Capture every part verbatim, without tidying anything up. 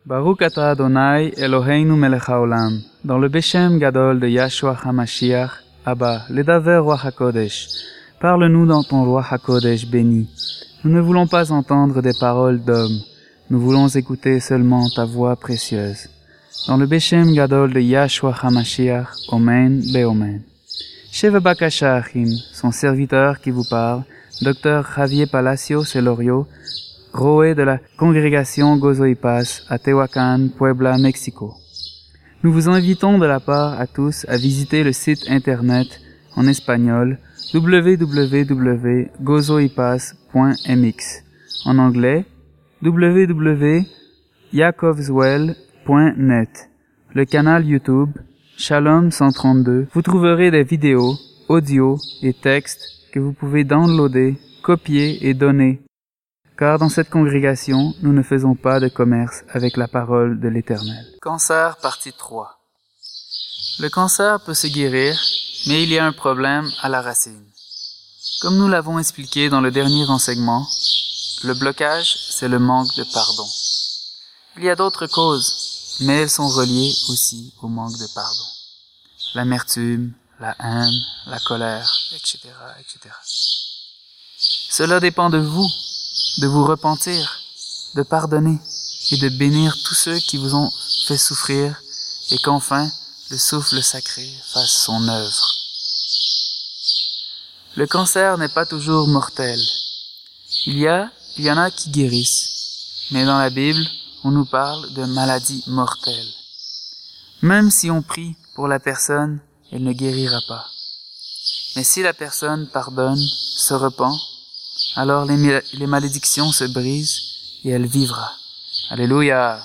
Baruch Ata Adonai Eloheinu melech haolam. Dans le Beshem Gadol de Yahshua HaMashiach, Abba, le Daver Roi HaKodesh, parle-nous dans ton Roi HaKodesh béni. Nous ne voulons pas entendre des paroles d'hommes, nous voulons écouter seulement ta voix précieuse. Dans le Beshem Gadol de Yahshua HaMashiach, Omen Beomen. Sheva Bakasha Achim, son serviteur qui vous parle, Docteur Javier Palacio Celorio, Roé de la congrégation Gozo y Paz à Tehuacan, Puebla, Mexico. Nous vous invitons de la part à tous à visiter le site internet en espagnol w w w point gozo y paz point m x, en anglais w w w point yakovswell point net, le canal YouTube Shalom cent trente-deux. Vous trouverez des vidéos, audios et textes que vous pouvez downloader, copier et donner. Car dans cette congrégation, nous ne faisons pas de commerce avec la parole de l'Éternel. Cancer, partie trois. Le cancer peut se guérir, mais il y a un problème à la racine. Comme nous l'avons expliqué dans le dernier enseignement, le blocage, c'est le manque de pardon. Il y a d'autres causes, mais elles sont reliées aussi au manque de pardon. L'amertume, la haine, la colère, et cetera, et cetera. Cela dépend de vous, de vous repentir, de pardonner et de bénir tous ceux qui vous ont fait souffrir et qu'enfin le souffle sacré fasse son œuvre. Le cancer n'est pas toujours mortel. Il y a, il y en a qui guérissent, mais dans la Bible, on nous parle de maladie mortelle. Même si on prie pour la personne, elle ne guérira pas. Mais si la personne pardonne, se repent, alors les, les malédictions se brisent et elle vivra. Alléluia.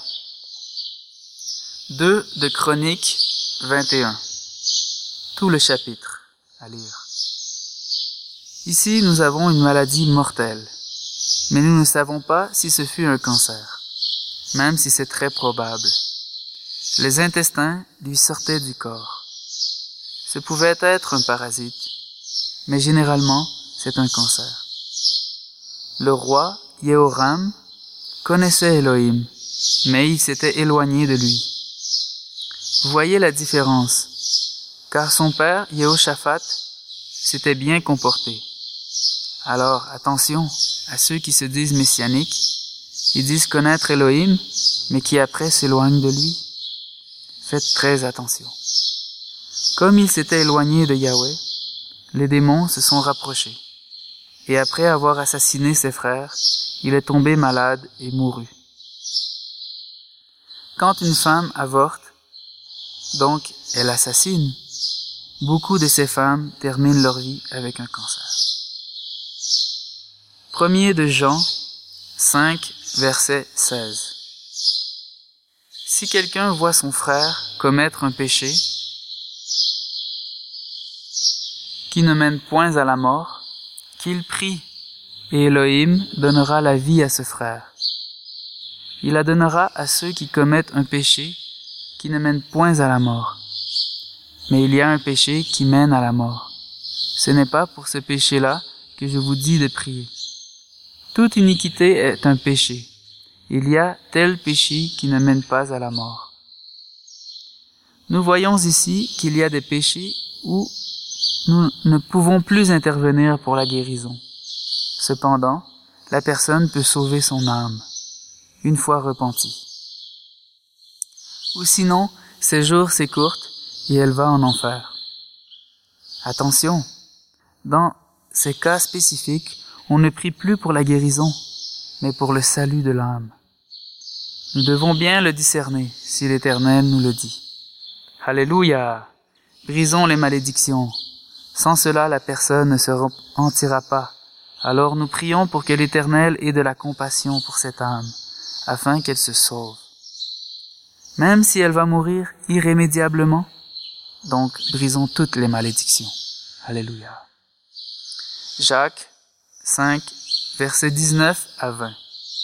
deux de Chroniques vingt et un. Tout le chapitre à lire. Ici, nous avons une maladie mortelle, mais nous ne savons pas si ce fut un cancer, même si c'est très probable. Les intestins lui sortaient du corps. Ce pouvait être un parasite, mais généralement, c'est un cancer. Le roi, Yehoram, connaissait Elohim, mais il s'était éloigné de lui. Vous voyez la différence, car son père, Yehoshaphat, s'était bien comporté. Alors, attention à ceux qui se disent messianiques, ils disent connaître Elohim, mais qui après s'éloignent de lui. Faites très attention. Comme il s'était éloigné de Yahweh, les démons se sont rapprochés. Et après avoir assassiné ses frères, il est tombé malade et mourut. Quand une femme avorte, donc elle assassine, beaucoup de ces femmes terminent leur vie avec un cancer. Premier de Jean cinq, verset seize. Si quelqu'un voit son frère commettre un péché qui ne mène point à la mort, qu'il prie, et Elohim donnera la vie à ce frère. Il la donnera à ceux qui commettent un péché qui ne mène point à la mort. Mais il y a un péché qui mène à la mort. Ce n'est pas pour ce péché-là que je vous dis de prier. Toute iniquité est un péché. Il y a tel péché qui ne mène pas à la mort. Nous voyons ici qu'il y a des péchés où nous ne pouvons plus intervenir pour la guérison. Cependant, la personne peut sauver son âme, une fois repentie. Ou sinon, ses jours s'écourtent et elle va en enfer. Attention, dans ces cas spécifiques, on ne prie plus pour la guérison, mais pour le salut de l'âme. Nous devons bien le discerner, si l'Éternel nous le dit. Alléluia! Brisons les malédictions. Sans cela, la personne ne se repentira pas. Alors nous prions pour que l'Éternel ait de la compassion pour cette âme, afin qu'elle se sauve. Même si elle va mourir irrémédiablement, donc brisons toutes les malédictions. Alléluia. Jacques cinq, versets dix-neuf à vingt.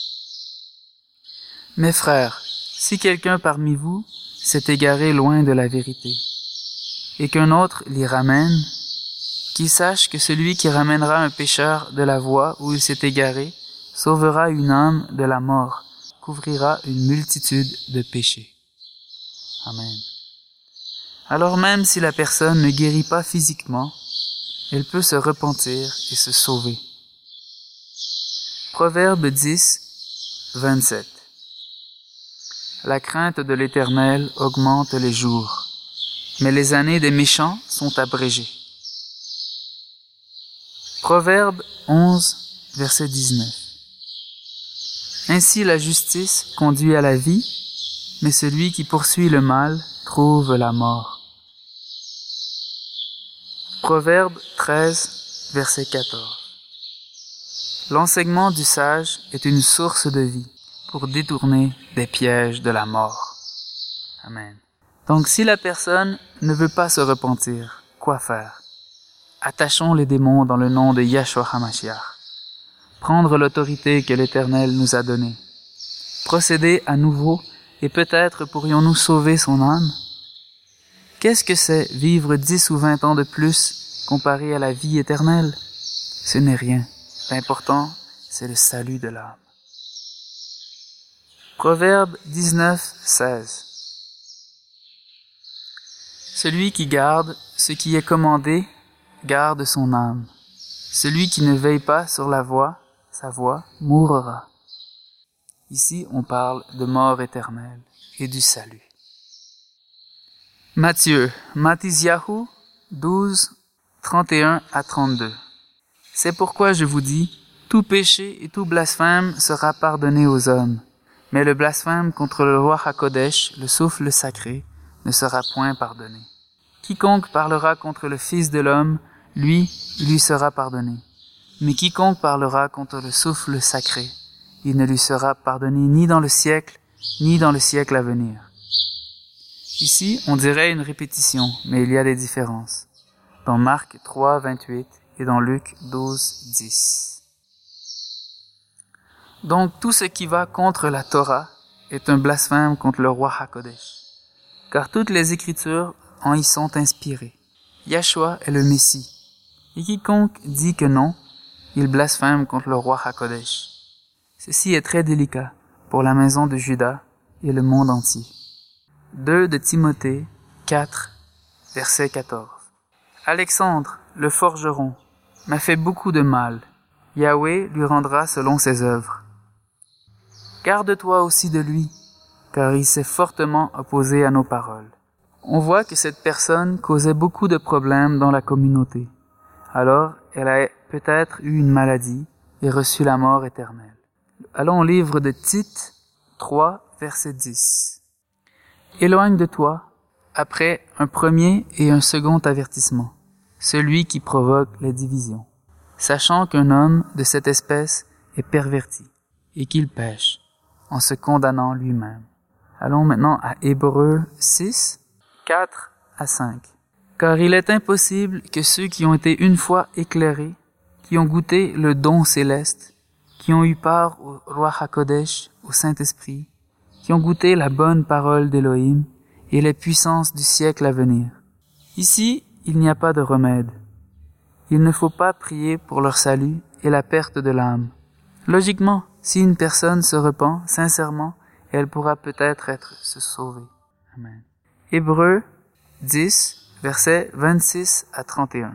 Mes frères, si quelqu'un parmi vous s'est égaré loin de la vérité, et qu'un autre l'y ramène, qu'il sache que celui qui ramènera un pécheur de la voie où il s'est égaré sauvera une âme de la mort couvrira une multitude de péchés. Amen. Alors même si la personne ne guérit pas physiquement, elle peut se repentir et se sauver. Proverbe dix, vingt-sept. La crainte de l'Éternel augmente les jours, mais les années des méchants sont abrégées. Proverbe onze, verset dix-neuf. Ainsi la justice conduit à la vie, mais celui qui poursuit le mal trouve la mort. Proverbe treize, verset quatorze. L'enseignement du sage est une source de vie pour détourner des pièges de la mort. Amen. Donc si la personne ne veut pas se repentir, quoi faire? Attachons les démons dans le nom de Yahshua HaMashiach. Prendre l'autorité que l'Éternel nous a donnée. Procéder à nouveau et peut-être pourrions-nous sauver son âme? Qu'est-ce que c'est vivre dix ou vingt ans de plus comparé à la vie éternelle? Ce n'est rien. L'important, c'est le salut de l'âme. Proverbe dix-neuf, seize. Celui qui garde ce qui est commandé garde son âme. Celui qui ne veille pas sur la voie, sa voie, mourra. Ici, on parle de mort éternelle et du salut. Matthieu, Matthieu douze, trente et un à trente-deux. C'est pourquoi je vous dis, tout péché et tout blasphème sera pardonné aux hommes, mais le blasphème contre le roi HaKodesh, le souffle sacré, ne sera point pardonné. Quiconque parlera contre le Fils de l'homme, lui, lui sera pardonné. Mais quiconque parlera contre le souffle sacré, il ne lui sera pardonné ni dans le siècle, ni dans le siècle à venir. Ici, on dirait une répétition, mais il y a des différences. Dans Marc trois, vingt-huit et dans Luc douze, dix. Donc, tout ce qui va contre la Torah est un blasphème contre le roi HaKodesh, car toutes les Écritures en y sont inspirées. Yahshua est le Messie, et quiconque dit que non, il blasphème contre le roi HaKodesh. Ceci est très délicat pour la maison de Juda et le monde entier. deux de Timothée quatre, verset quatorze. Alexandre, le forgeron, m'a fait beaucoup de mal. Yahweh lui rendra selon ses œuvres. Garde-toi aussi de lui, car il s'est fortement opposé à nos paroles. On voit que cette personne causait beaucoup de problèmes dans la communauté. Alors, elle a peut-être eu une maladie et reçu la mort éternelle. Allons au livre de Tite trois, verset dix. Éloigne de toi, après un premier et un second avertissement, celui qui provoque les divisions, sachant qu'un homme de cette espèce est perverti et qu'il pêche en se condamnant lui-même. Allons maintenant à Hébreux six, quatre à cinq. Car il est impossible que ceux qui ont été une fois éclairés, qui ont goûté le don céleste, qui ont eu part au roi HaKodesh, au Saint-Esprit, qui ont goûté la bonne parole d'Élohim et les puissances du siècle à venir. Ici, il n'y a pas de remède. Il ne faut pas prier pour leur salut et la perte de l'âme. Logiquement, si une personne se repent sincèrement, elle pourra peut-être être se sauver. Amen. Hébreux dix, versets vingt-six à trente et un.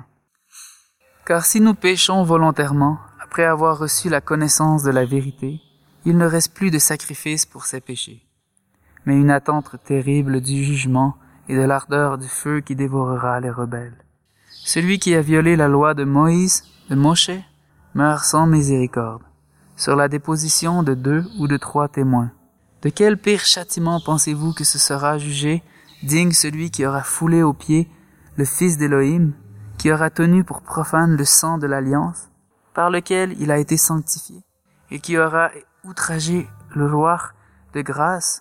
Car si nous péchons volontairement, après avoir reçu la connaissance de la vérité, il ne reste plus de sacrifice pour ces péchés, mais une attente terrible du jugement et de l'ardeur du feu qui dévorera les rebelles. Celui qui a violé la loi de Moïse, de Moshe, meurt sans miséricorde, sur la déposition de deux ou de trois témoins. De quel pire châtiment pensez-vous que ce sera jugé digne celui qui aura foulé aux pieds le Fils d'Élohim, qui aura tenu pour profane le sang de l'alliance, par lequel il a été sanctifié, et qui aura outragé le roi de grâce?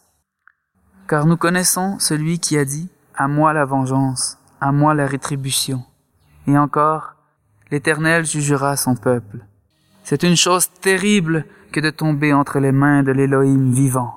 Car nous connaissons celui qui a dit « À moi la vengeance, à moi la rétribution ». Et encore, l'Éternel jugera son peuple. C'est une chose terrible que de tomber entre les mains de l'Élohim vivant.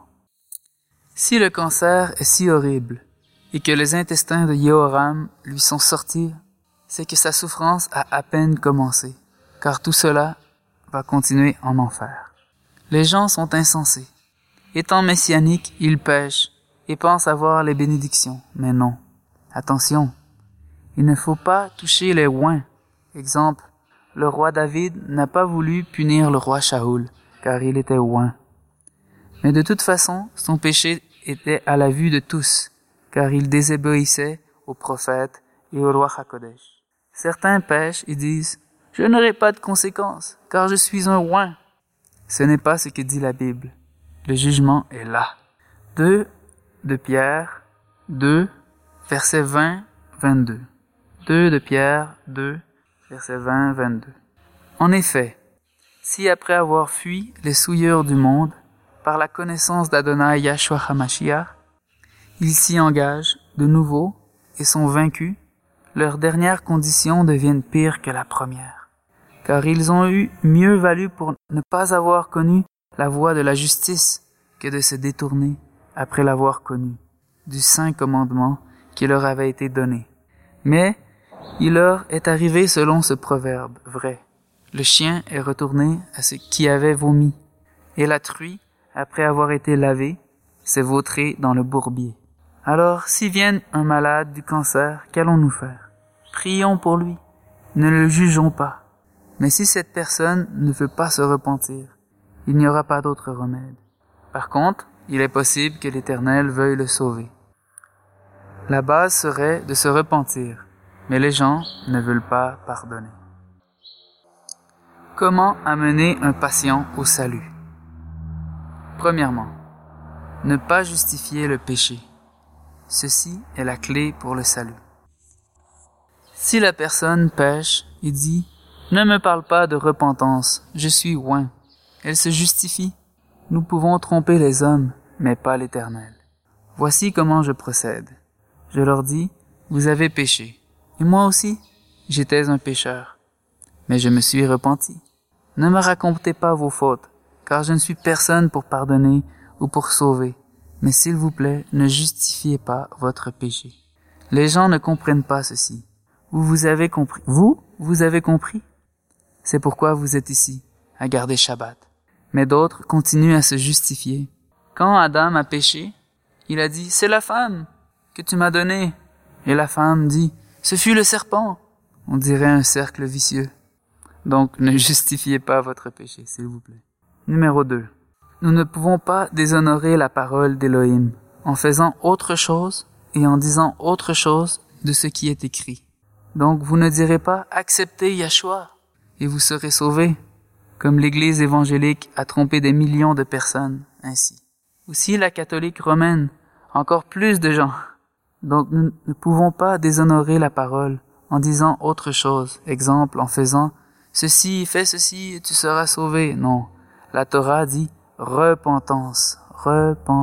Si le cancer est si horrible, et que les intestins de Yehoram lui sont sortis, c'est que sa souffrance a à peine commencé, car tout cela va continuer en enfer. Les gens sont insensés. Étant messianique, il pêche et pense avoir les bénédictions. Mais non. Attention. Il ne faut pas toucher les oints. Exemple, le roi David n'a pas voulu punir le roi Shaoul, car il était oint. Mais de toute façon, son péché était à la vue de tous, car il désobéissait aux prophètes et au roi Hakodesh. Certains pêchent et disent « Je n'aurai pas de conséquences, car je suis un oint ». Ce n'est pas ce que dit la Bible. Le jugement est là. deux de Pierre deux, versets vingt à vingt-deux. deux de Pierre deux, versets vingt à vingt-deux. En effet, si après avoir fui les souilleurs du monde, par la connaissance d'Adonai Yahshua HaMashiach, ils s'y engagent de nouveau et sont vaincus, leurs dernières conditions deviennent pires que la première. Car ils ont eu mieux valu pour ne pas avoir connu la voie de la justice que de se détourner, après l'avoir connu, du saint commandement qui leur avait été donné. Mais il leur est arrivé selon ce proverbe vrai. Le chien est retourné à ce qui avait vomi, et la truie, après avoir été lavée, s'est vautrée dans le bourbier. Alors, si vient un malade du cancer, qu'allons-nous faire? Prions pour lui. Ne le jugeons pas. Mais si cette personne ne veut pas se repentir, il n'y aura pas d'autre remède. Par contre, il est possible que l'Éternel veuille le sauver. La base serait de se repentir, mais les gens ne veulent pas pardonner. Comment amener un patient au salut? Premièrement, ne pas justifier le péché. Ceci est la clé pour le salut. Si la personne pêche et dit « Ne me parle pas de repentance, je suis oint », elle se justifie. Nous pouvons tromper les hommes, mais pas l'Éternel. Voici comment je procède. Je leur dis « Vous avez péché. Et moi aussi, j'étais un pécheur. Mais je me suis repenti. Ne me racontez pas vos fautes, car je ne suis personne pour pardonner ou pour sauver. Mais s'il vous plaît, ne justifiez pas votre péché. » Les gens ne comprennent pas ceci. Vous, vous avez compris. Vous, vous avez compris. C'est pourquoi vous êtes ici, à garder Shabbat. Mais d'autres continuent à se justifier. Quand Adam a péché, il a dit « C'est la femme que tu m'as donnée. » Et la femme dit « Ce fut le serpent. » On dirait un cercle vicieux. Donc, ne justifiez pas votre péché, s'il vous plaît. Numéro deux. Nous ne pouvons pas déshonorer la parole d'Élohim en faisant autre chose et en disant autre chose de ce qui est écrit. Donc, vous ne direz pas « Acceptez Yahshua et vous serez sauvés », comme l'Église évangélique a trompé des millions de personnes ainsi. Aussi la catholique romaine, encore plus de gens. Donc, nous ne pouvons pas déshonorer la parole en disant autre chose. Exemple, en faisant « Ceci, fais ceci et tu seras sauvé ». Non, la Torah dit « Repentance, repentance ».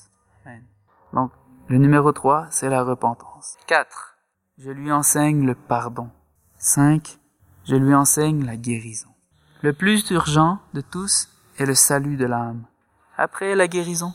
Donc, le numéro trois, c'est la repentance. quatre. Je lui enseigne le pardon. cinq. Je lui enseigne la guérison. Le plus urgent de tous est le salut de l'âme. Après la guérison,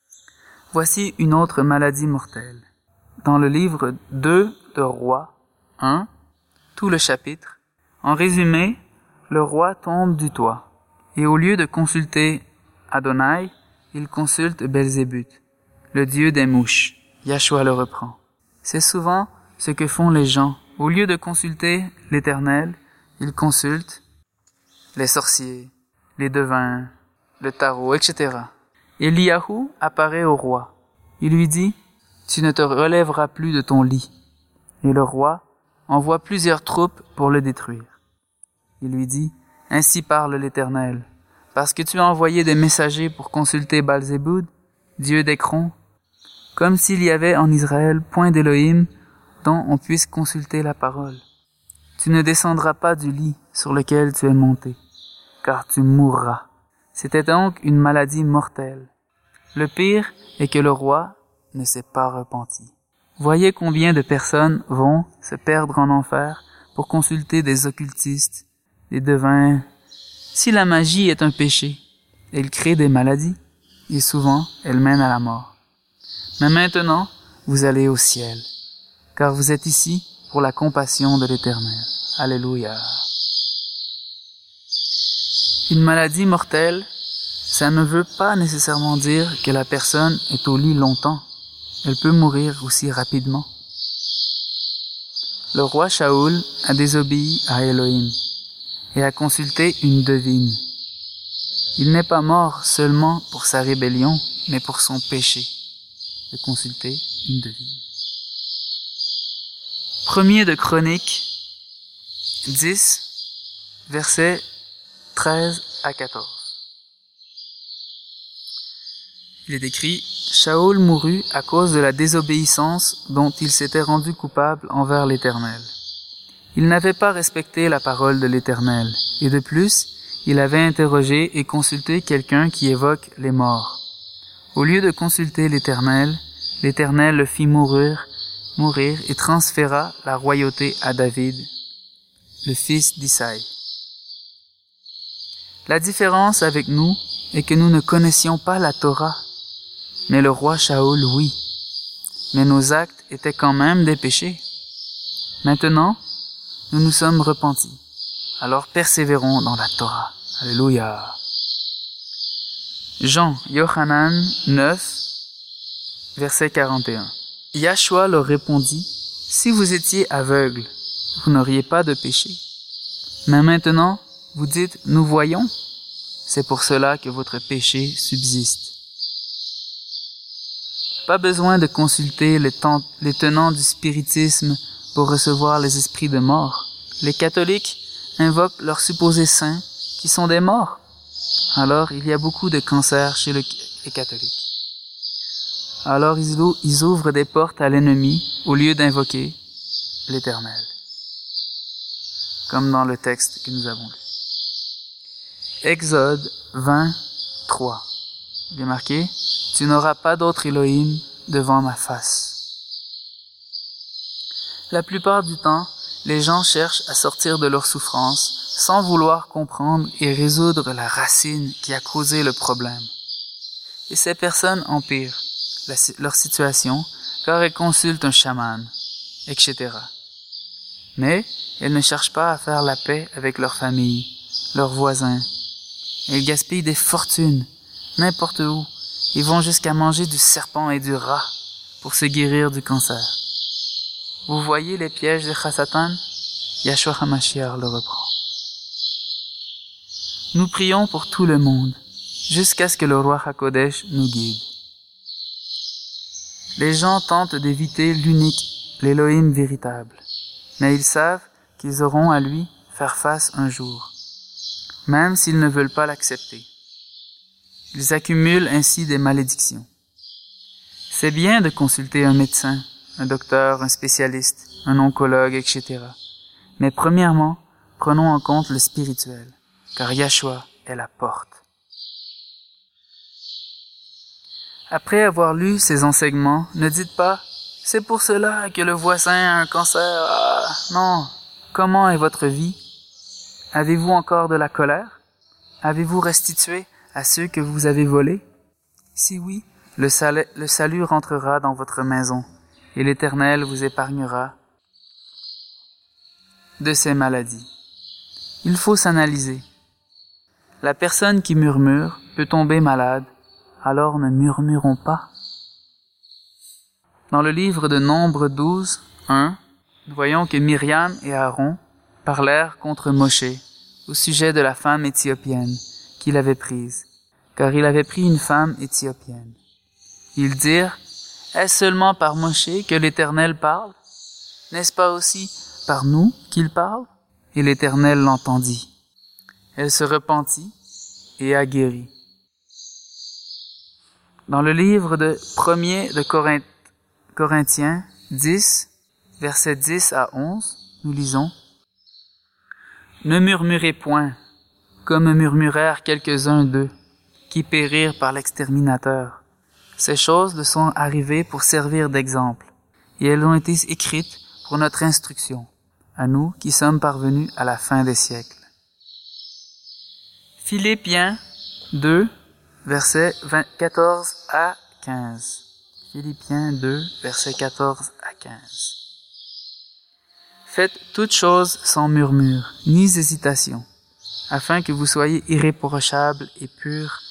voici une autre maladie mortelle. Dans le livre deux de Rois un, tout le chapitre, en résumé, le roi tombe du toit, et au lieu de consulter Adonai, il consulte Belzébuth, le dieu des mouches. Yahshua le reprend. C'est souvent ce que font les gens. Au lieu de consulter l'Éternel, ils consultent les sorciers, les devins, le tarot, et cetera. Eliyahu apparaît au roi. Il lui dit « Tu ne te relèveras plus de ton lit. » Et le roi envoie plusieurs troupes pour le détruire. Il lui dit « Ainsi parle l'Éternel, parce que tu as envoyé des messagers pour consulter Baal-Zéboud, dieu d'Écron, comme s'il y avait en Israël point d'Élohim dont on puisse consulter la parole. Tu ne descendras pas du lit sur lequel tu es monté, car tu mourras. » C'était donc une maladie mortelle. Le pire est que le roi ne s'est pas repenti. Voyez combien de personnes vont se perdre en enfer pour consulter des occultistes, des devins. Si la magie est un péché, elle crée des maladies, et souvent elle mène à la mort. Mais maintenant, vous allez au ciel, car vous êtes ici pour la compassion de l'Éternel. Alléluia. Une maladie mortelle, ça ne veut pas nécessairement dire que la personne est au lit longtemps. Elle peut mourir aussi rapidement. Le roi Shaoul a désobéi à Elohim et a consulté une devine. Il n'est pas mort seulement pour sa rébellion, mais pour son péché. De consulter une devine. Premier de Chroniques dix, versets treize à quatorze. Il est écrit, Shaoul mourut à cause de la désobéissance dont il s'était rendu coupable envers l'Éternel. Il n'avait pas respecté la parole de l'Éternel, et de plus, il avait interrogé et consulté quelqu'un qui évoque les morts. Au lieu de consulter l'Éternel, l'Éternel le fit mourir, mourir et transféra la royauté à David, le fils d'Isaïe. La différence avec nous est que nous ne connaissions pas la Torah, mais le roi Shaoul, oui. Mais nos actes étaient quand même des péchés. Maintenant, nous nous sommes repentis. Alors persévérons dans la Torah. Alléluia. Jean, Yohanan neuf, verset quarante et un. Yahshua leur répondit, « Si vous étiez aveugles, vous n'auriez pas de péché. Mais maintenant, vous dites, nous voyons. C'est pour cela que votre péché subsiste. » Pas besoin de consulter les, ten- les tenants du spiritisme pour recevoir les esprits de mort. Les catholiques invoquent leurs supposés saints qui sont des morts. Alors, il y a beaucoup de cancers chez le, les catholiques. Alors, ils, ou- ils ouvrent des portes à l'ennemi au lieu d'invoquer l'Éternel. Comme dans le texte que nous avons lu. Exode vingt-trois. Il est marqué, « Tu n'auras pas d'autre Elohim devant ma face. » La plupart du temps, les gens cherchent à sortir de leur souffrance sans vouloir comprendre et résoudre la racine qui a causé le problème. Et ces personnes empirent la, leur situation car elles consultent un chaman, et cetera. Mais elles ne cherchent pas à faire la paix avec leur famille, leurs voisins. Elles gaspillent des fortunes, n'importe où. Ils vont jusqu'à manger du serpent et du rat pour se guérir du cancer. Vous voyez les pièges de Chassatan? Yahshua HaMashiach le reprend. Nous prions pour tout le monde, jusqu'à ce que le roi HaKodesh nous guide. Les gens tentent d'éviter l'unique, l'Élohim véritable, mais ils savent qu'ils auront à lui faire face un jour, même s'ils ne veulent pas l'accepter. Ils accumulent ainsi des malédictions. C'est bien de consulter un médecin, un docteur, un spécialiste, un oncologue, et cetera. Mais premièrement, prenons en compte le spirituel, car Yahshua est la porte. Après avoir lu ces enseignements, ne dites pas « C'est pour cela que le voisin a un cancer. Ah, » non. Comment est votre vie? Avez-vous encore de la colère? Avez-vous restitué à ceux que vous avez volés? Si oui, le salut, le salut rentrera dans votre maison, et l'Éternel vous épargnera de ces maladies. Il faut s'analyser. La personne qui murmure peut tomber malade, alors ne murmurons pas. Dans le livre de Nombre douze, un, nous voyons que Myriam et Aaron parlèrent contre Moshe au sujet de la femme éthiopienne qu'il avait prise, car il avait pris une femme éthiopienne. Ils dirent, « Est-ce seulement par Moshe que l'Éternel parle? N'est-ce pas aussi par nous qu'il parle? » Et l'Éternel l'entendit. Elle se repentit et a guéri. Dans le livre de premier de Corinth, Corinthiens dix, versets dix à onze, nous lisons, « Ne murmurez point, comme murmurèrent quelques-uns d'eux, qui périrent par l'exterminateur. Ces choses le sont arrivées pour servir d'exemple, et elles ont été écrites pour notre instruction, à nous qui sommes parvenus à la fin des siècles. » Philippiens deux, versets quatorze à quinze. Philippiens deux, versets quatorze à quinze. Faites toutes choses sans murmure, ni hésitation, afin que vous soyez irréprochables et purs,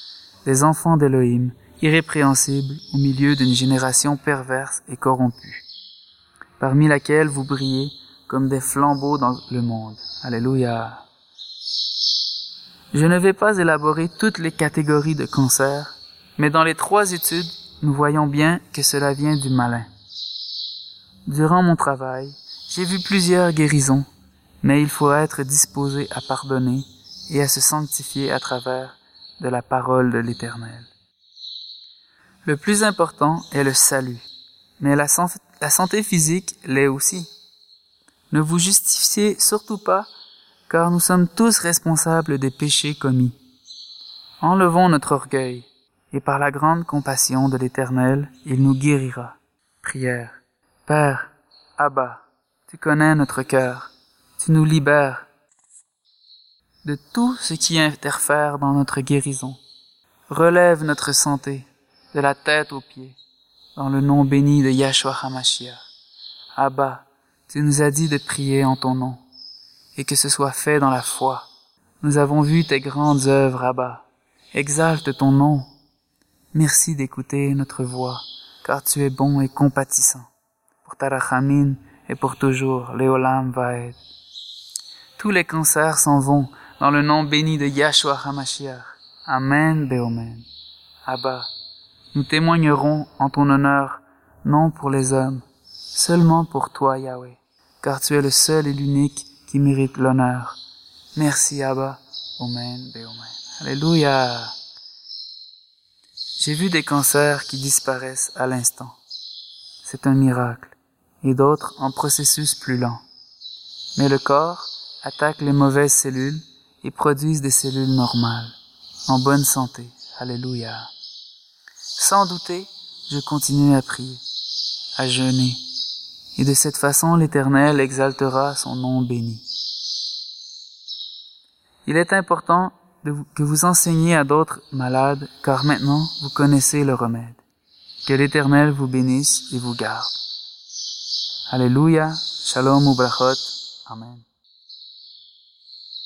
des enfants d'Élohim, irrépréhensibles au milieu d'une génération perverse et corrompue, parmi laquelle vous brillez comme des flambeaux dans le monde. Alléluia. Je ne vais pas élaborer toutes les catégories de cancers, mais dans les trois études, nous voyons bien que cela vient du malin. Durant mon travail, j'ai vu plusieurs guérisons, mais il faut être disposé à pardonner et à se sanctifier à travers de la parole de l'Éternel. Le plus important est le salut, mais la, san- la santé physique l'est aussi. Ne vous justifiez surtout pas, car nous sommes tous responsables des péchés commis. Enlevons notre orgueil, et par la grande compassion de l'Éternel, il nous guérira. Prière. Père, Abba, tu connais notre cœur, tu nous libères de tout ce qui interfère dans notre guérison. Relève notre santé, de la tête aux pieds, dans le nom béni de Yahshua HaMashiach. Abba, tu nous as dit de prier en ton nom, et que ce soit fait dans la foi. Nous avons vu tes grandes œuvres, Abba. Exalte ton nom. Merci d'écouter notre voix, car tu es bon et compatissant. Pour ta rachamim et pour toujours, Léolam Vaed. Tous les cancers s'en vont dans le nom béni de Yahshua HaMashiach. Amen, Beomen. Abba, nous témoignerons en ton honneur, non pour les hommes, seulement pour toi, Yahweh, car tu es le seul et l'unique qui mérite l'honneur. Merci, Abba. Amen, Beomen. Alléluia. J'ai vu des cancers qui disparaissent à l'instant. C'est un miracle, et d'autres en processus plus lent. Mais le corps attaque les mauvaises cellules et produise des cellules normales, en bonne santé. Alléluia. Sans douter, je continue à prier, à jeûner, et de cette façon l'Éternel exaltera son nom béni. Il est important de vous, que vous enseigniez à d'autres malades, car maintenant vous connaissez le remède. Que l'Éternel vous bénisse et vous garde. Alléluia, shalom ou brachot, amen.